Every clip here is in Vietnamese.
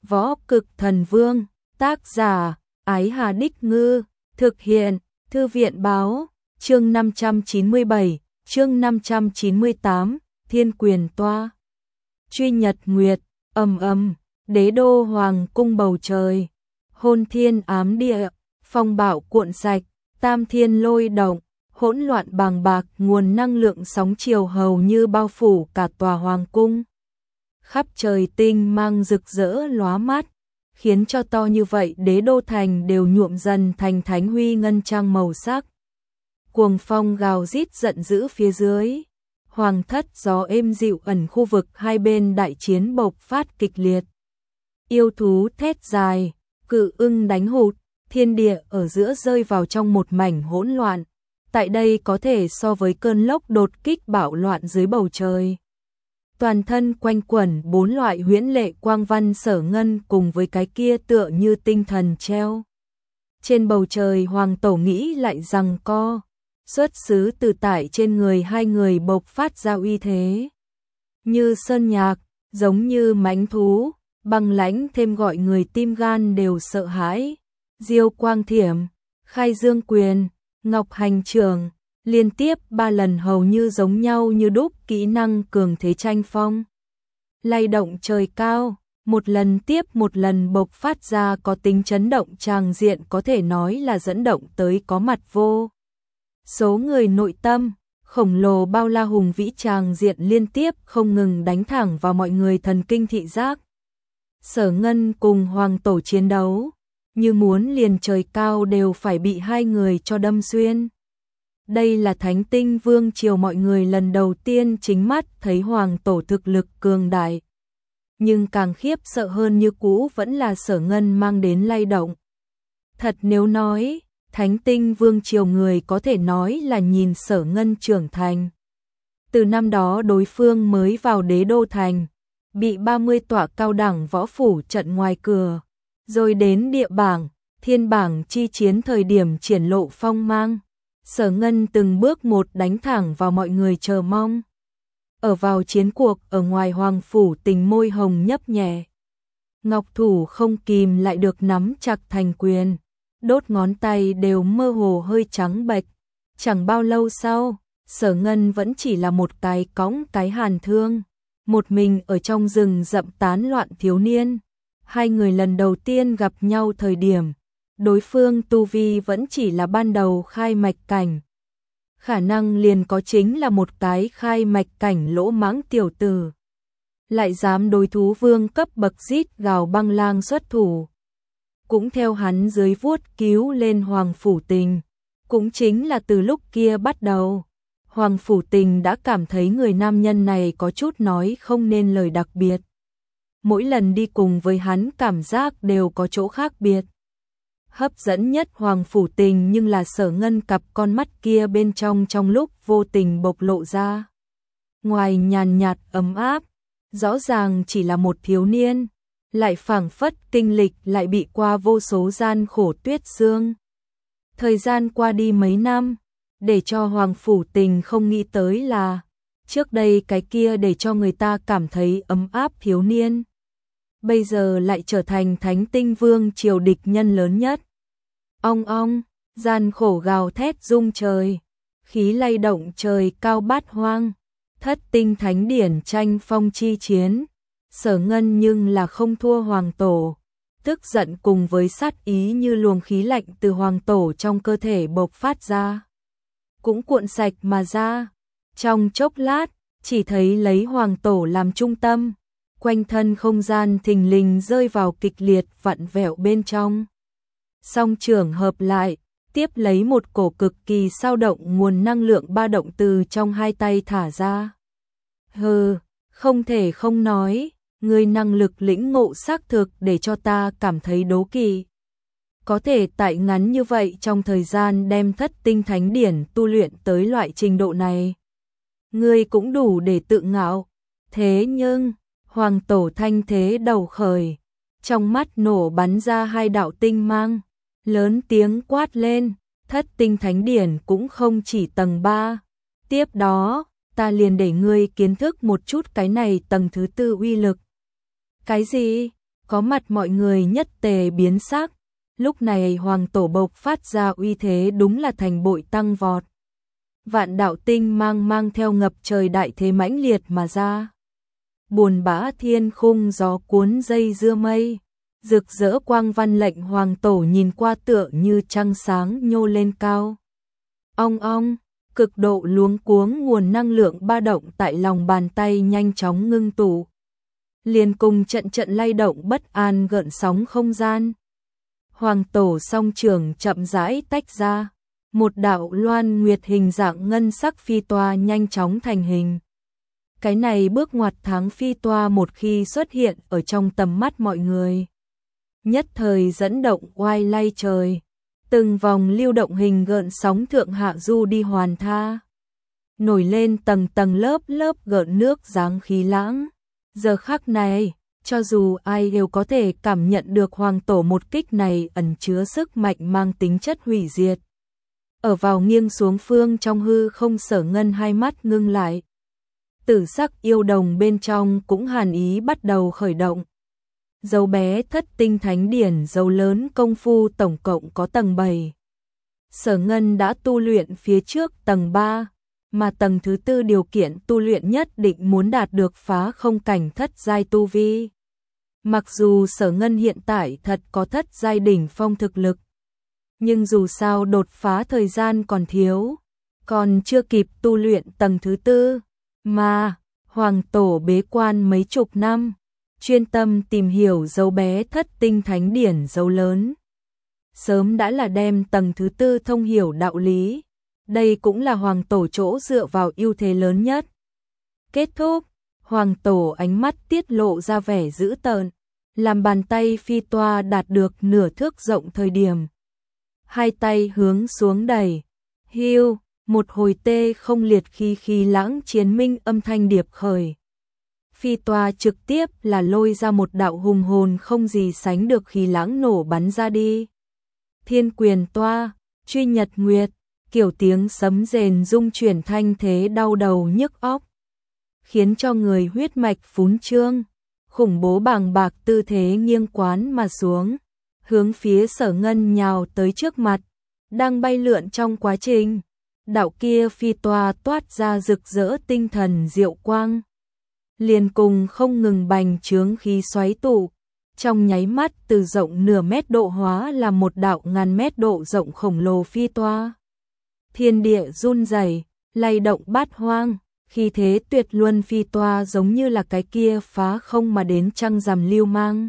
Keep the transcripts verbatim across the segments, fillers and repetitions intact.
Võ Cực Thần Vương, tác giả, Ái Hà Đích Ngư, thực hiện, Thư viện Báo, chương năm trăm chín mươi bảy, chương năm trăm chín mươi tám, Thiên Quyền Toa. Truy Nhật Nguyệt, ầm ầm, đế đô hoàng cung bầu trời, hôn thiên ám địa, phong bạo cuộn sạch, tam thiên lôi động, hỗn loạn bàng bạc, nguồn năng lượng sóng chiều hầu như bao phủ cả tòa hoàng cung. Khắp trời tinh mang rực rỡ lóa mắt, khiến cho to như vậy đế đô thành đều nhuộm dần thành thánh huy ngân trang màu sắc. Cuồng phong gào rít giận dữ phía dưới, hoàng thất gió êm dịu ẩn, khu vực hai bên đại chiến bộc phát kịch liệt. Yêu thú thét dài, cự ưng đánh hụt, thiên địa ở giữa rơi vào trong một mảnh hỗn loạn. Tại đây có thể so với cơn lốc đột kích bạo loạn dưới bầu trời. Toàn thân quanh quẩn bốn loại huyễn lệ quang văn Sở Ngân cùng với cái kia tựa như tinh thần treo trên bầu trời. Hoàng tổ nghĩ lại rằng co, xuất xứ từ tại trên người hai người bộc phát ra uy thế như sơn nhạc, giống như mãnh thú, băng lãnh thêm gọi người tim gan đều sợ hãi. Diêu Quang Thiểm, Khai Dương Quyền, Ngọc Hành Trường, liên tiếp ba lần hầu như giống nhau như đúc, kỹ năng cường thế tranh phong, lay động trời cao, một lần tiếp một lần bộc phát ra có tính chấn động tràng diện, có thể nói là dẫn động tới có mặt vô số người nội tâm. Khổng lồ bao la hùng vĩ tràng diện liên tiếp không ngừng đánh thẳng vào mọi người thần kinh thị giác. Sở Ngân cùng hoàng tổ chiến đấu, như muốn liền trời cao đều phải bị hai người cho đâm xuyên. Đây là Thánh Tinh Vương triều mọi người lần đầu tiên chính mắt thấy hoàng tổ thực lực cường đại. Nhưng càng khiếp sợ hơn như cũ vẫn là Sở Ngân mang đến lay động. Thật nếu nói, Thánh Tinh Vương triều người có thể nói là nhìn Sở Ngân trưởng thành. Từ năm đó đối phương mới vào đế đô thành, bị ba mươi tọa cao đẳng võ phủ trận ngoài cửa, rồi đến địa bảng, thiên bảng chi chiến thời điểm triển lộ phong mang. Sở Ngân từng bước một đánh thẳng vào mọi người chờ mong. Ở vào chiến cuộc ở ngoài hoàng phủ, tình môi hồng nhấp nhẹ, ngọc thủ không kìm lại được nắm chặt thành quyền, đốt ngón tay đều mơ hồ hơi trắng bệch. Chẳng bao lâu sau, Sở Ngân vẫn chỉ là một cái cõng cái hàn thương, một mình ở trong rừng rậm tán loạn thiếu niên. Hai người lần đầu tiên gặp nhau thời điểm, đối phương tu vi vẫn chỉ là ban đầu khai mạch cảnh. Khả năng liền có chính là một cái khai mạch cảnh lỗ mãng tiểu tử, lại dám đối thú vương cấp bậc rít gào băng lang xuất thủ. Cũng theo hắn dưới vuốt cứu lên Hoàng Phủ Tình. Cũng chính là từ lúc kia bắt đầu, Hoàng Phủ Tình đã cảm thấy người nam nhân này có chút nói không nên lời đặc biệt. Mỗi lần đi cùng với hắn cảm giác đều có chỗ khác biệt. Hấp dẫn nhất Hoàng Phủ Tình nhưng là Sở Ngân cặp con mắt kia bên trong trong lúc vô tình bộc lộ ra. Ngoài nhàn nhạt ấm áp, rõ ràng chỉ là một thiếu niên, lại phảng phất kinh lịch lại bị qua vô số gian khổ tuyết sương. Thời gian qua đi mấy năm, để cho Hoàng Phủ Tình không nghĩ tới là, trước đây cái kia để cho người ta cảm thấy ấm áp thiếu niên, bây giờ lại trở thành Thánh Tinh Vương triều địch nhân lớn nhất. Ong ong, gian khổ gào thét rung trời, khí lay động trời cao bát hoang, thất tinh thánh điển tranh phong chi chiến. Sở Ngân nhưng là không thua hoàng tổ, tức giận cùng với sát ý như luồng khí lạnh từ hoàng tổ trong cơ thể bộc phát ra, cũng cuộn sạch mà ra. Trong chốc lát, chỉ thấy lấy hoàng tổ làm trung tâm, quanh thân không gian thình lình rơi vào kịch liệt vặn vẹo bên trong. Song trưởng hợp lại, tiếp lấy một cổ cực kỳ sao động nguồn năng lượng ba động từ trong hai tay thả ra. Hừ, không thể không nói, người năng lực lĩnh ngộ xác thực để cho ta cảm thấy đố kỵ. Có thể tại ngắn như vậy trong thời gian đem thất tinh thánh điển tu luyện tới loại trình độ này, ngươi cũng đủ để tự ngạo. Thế nhưng, hoàng tổ thanh thế đầu khởi, trong mắt nổ bắn ra hai đạo tinh mang, lớn tiếng quát lên, thất tinh thánh điển cũng không chỉ tầng ba. Tiếp đó, ta liền để ngươi kiến thức một chút cái này tầng thứ tư uy lực. Cái gì? Có mặt mọi người nhất tề biến sắc, lúc này hoàng tổ bộc phát ra uy thế đúng là thành bội tăng vọt. Vạn đạo tinh mang mang theo ngập trời đại thế mãnh liệt mà ra. Buồn bã thiên khung gió cuốn dây dưa mây, rực rỡ quang văn lệnh hoàng tổ nhìn qua tựa như trăng sáng nhô lên cao. Ong ong, cực độ luống cuống nguồn năng lượng ba động tại lòng bàn tay nhanh chóng ngưng tụ. Liền cùng trận trận lay động bất an gợn sóng không gian. Hoàng tổ song trường chậm rãi tách ra, một đạo loan nguyệt hình dạng ngân sắc phi toa nhanh chóng thành hình. Cái này bước ngoặt tháng phi toa một khi xuất hiện ở trong tầm mắt mọi người, nhất thời dẫn động oai lay trời, từng vòng lưu động hình gợn sóng thượng hạ du đi hoàn tha, nổi lên tầng tầng lớp lớp gợn nước dáng khí lãng. Giờ khắc này, cho dù ai đều có thể cảm nhận được hoàng tổ một kích này ẩn chứa sức mạnh mang tính chất hủy diệt. Ở vào nghiêng xuống phương trong hư không, Sở Ngân hai mắt ngưng lại. Tử sắc yêu đồng bên trong cũng hàn ý bắt đầu khởi động. Dấu bé thất tinh thánh điển dấu lớn công phu tổng cộng có tầng bảy. Sở Ngân đã tu luyện phía trước tầng ba, mà tầng thứ tư điều kiện tu luyện nhất định muốn đạt được phá không cảnh thất giai tu vi. Mặc dù Sở Ngân hiện tại thật có thất giai đỉnh phong thực lực, nhưng dù sao đột phá thời gian còn thiếu, còn chưa kịp tu luyện tầng thứ tư, mà hoàng tổ bế quan mấy chục năm, chuyên tâm tìm hiểu dấu bé thất tinh thánh điển dấu lớn. Sớm đã là đem tầng thứ tư thông hiểu đạo lý, đây cũng là hoàng tổ chỗ dựa vào ưu thế lớn nhất. Kết thúc, hoàng tổ ánh mắt tiết lộ ra vẻ dữ tợn, làm bàn tay phi toa đạt được nửa thước rộng thời điểm. Hai tay hướng xuống đẩy, hiu, một hồi tê không liệt khí khí lãng chiến minh âm thanh điệp khởi. Phi toa trực tiếp là lôi ra một đạo hùng hồn không gì sánh được khí lãng nổ bắn ra đi. Thiên quyền toa, truy nhật nguyệt, kiểu tiếng sấm rền rung chuyển thanh thế đau đầu nhức óc, khiến cho người huyết mạch phún trương, khủng bố bàng bạc tư thế nghiêng quán mà xuống, hướng phía Sở Ngân nhào tới trước mặt. Đang bay lượn trong quá trình, đạo kia phi toa toát ra rực rỡ tinh thần diệu quang, liền cùng không ngừng bành trướng khí xoáy tụ, trong nháy mắt từ rộng nửa mét độ hóa là một đạo ngàn mét độ rộng khổng lồ phi toa. Thiên địa run rẩy, lay động bát hoang, khi thế tuyệt luân phi toa giống như là cái kia phá không mà đến trăng rằm lưu mang.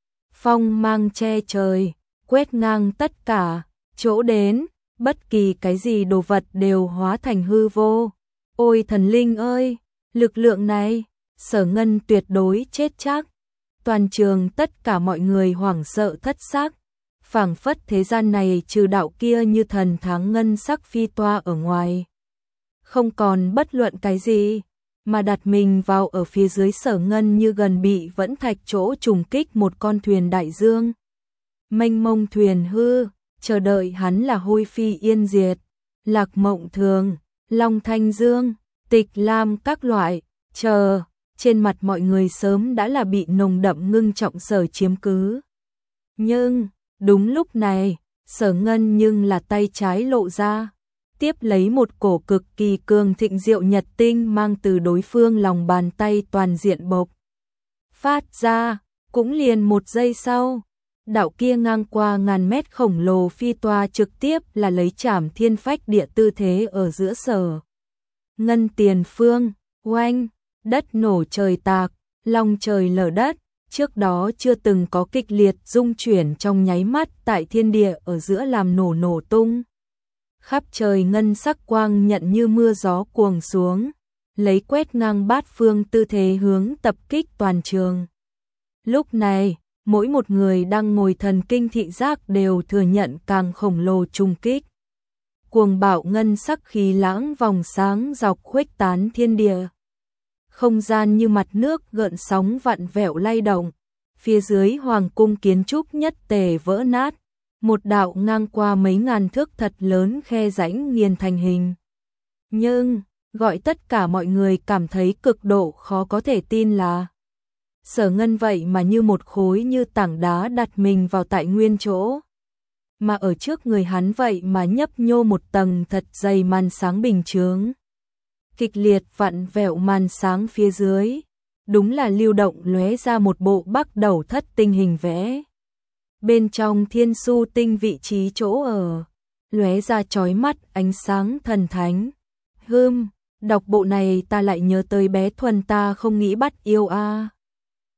Phong mang che trời, quét ngang tất cả, chỗ đến, bất kỳ cái gì đồ vật đều hóa thành hư vô. Ôi thần linh ơi, lực lượng này, Sở Ngân tuyệt đối chết chắc. Toàn trường tất cả mọi người hoảng sợ thất xác, phảng phất thế gian này trừ đạo kia như thần tháng ngân sắc phi toa ở ngoài, không còn bất luận cái gì, mà đặt mình vào ở phía dưới Sở Ngân như gần bị vẫn thạch chỗ trùng kích một con thuyền đại dương. Mênh mông thuyền hư, chờ đợi hắn là hôi phi yên diệt, Lạc Mộng Thường, Long Thanh Dương, Tịch Lam các loại, chờ, trên mặt mọi người sớm đã là bị nồng đậm ngưng trọng sở chiếm cứ. Nhưng, đúng lúc này, Sở Ngân nhưng là tay trái lộ ra, tiếp lấy một cổ cực kỳ cường thịnh diệu nhật tinh mang từ đối phương lòng bàn tay toàn diện bộc phát ra, cũng liền một giây sau, đạo kia ngang qua ngàn mét khổng lồ phi toa trực tiếp là lấy chảm thiên phách địa tư thế ở giữa Sở Ngân tiền phương, oanh, đất nổ trời tạc, long trời lở đất, trước đó chưa từng có kịch liệt rung chuyển trong nháy mắt tại thiên địa ở giữa làm nổ nổ tung. Khắp trời ngân sắc quang nhận như mưa gió cuồng xuống, lấy quét ngang bát phương tư thế hướng tập kích toàn trường. Lúc này, mỗi một người đang ngồi thần kinh thị giác đều thừa nhận càng khổng lồ trùng kích. Cuồng bạo ngân sắc khí lãng vòng sáng dọc khuếch tán thiên địa. Không gian như mặt nước gợn sóng vặn vẹo lay động, phía dưới hoàng cung kiến trúc nhất tề vỡ nát, một đạo ngang qua mấy ngàn thước thật lớn khe rãnh nghiền thành hình. Nhưng, gọi tất cả mọi người cảm thấy cực độ khó có thể tin là Sở Ngân vậy mà như một khối như tảng đá đặt mình vào tại nguyên chỗ. Mà ở trước người hắn vậy mà nhấp nhô một tầng thật dày màn sáng bình chướng. Kịch liệt vặn vẹo màn sáng phía dưới. Đúng là lưu động lóe ra một bộ Bắc Đầu Thất Tinh hình vẽ. Bên trong Thiên Su Tinh vị trí chỗ ở, lóe ra chói mắt ánh sáng thần thánh. Hừm, đọc bộ này ta lại nhớ tới bé Thuần ta không nghĩ bắt yêu a.